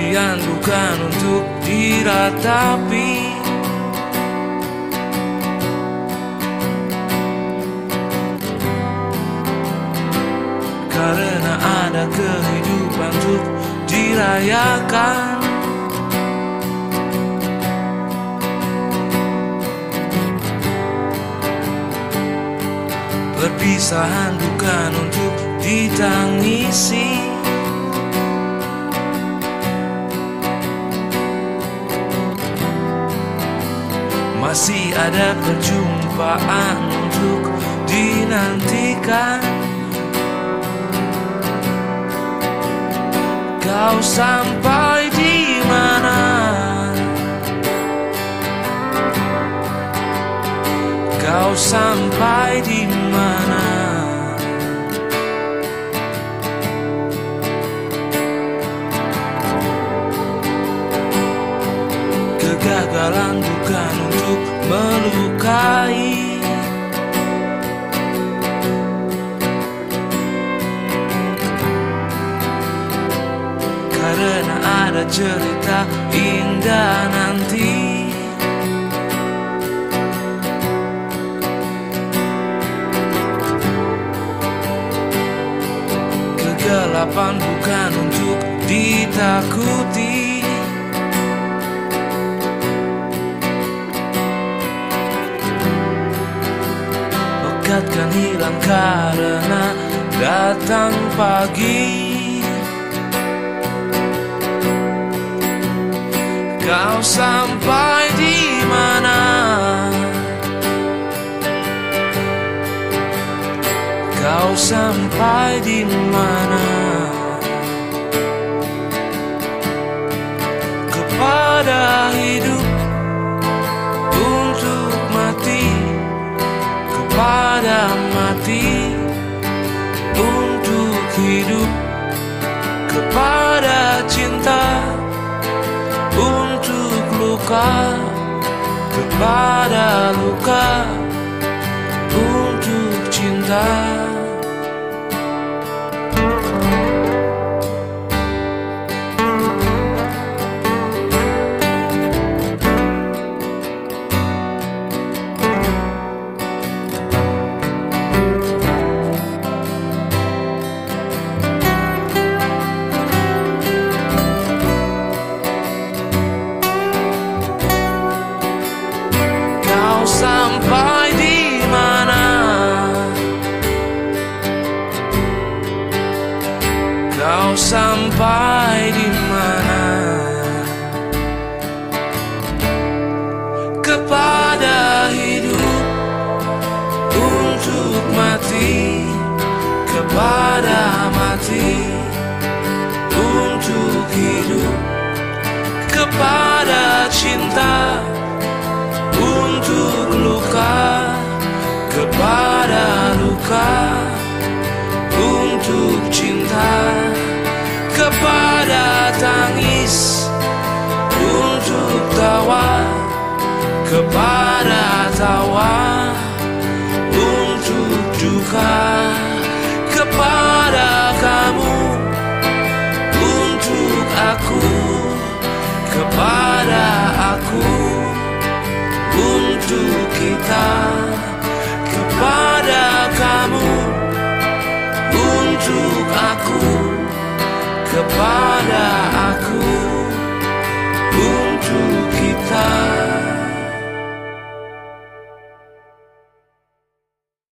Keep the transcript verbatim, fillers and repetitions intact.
Kalian bukan untuk diratapi, karena ada kehidupan untuk dirayakan. Perpisahan bukan untuk ditangisi, masih ada perjumpaan untuk dinantikan. Kau sampai di mana? Kau sampai di mana? Kegagalan bukan untuk melukai, karena ada cerita indah nanti. Kegelapan bukan untuk ditakuti, pekat kan hilang karena datang pagi. Kau sampai di mana? Kau sampai di mana? Kepada hidup untuk mati, kepada mati untuk hidup, kepada cinta untuk luka, kepada luka untuk cinta. Sampai di mana? Kau sampai di mana? Kepada hidup untuk mati, kepada mati untuk hidup, kepada cinta untuk luka, kepada luka untuk cinta, kepada tangis untuk tawa, kepada tawa untuk duka, kepada kamu untuk aku, kepada aku untuk kita, kepada kamu untuk aku, kepada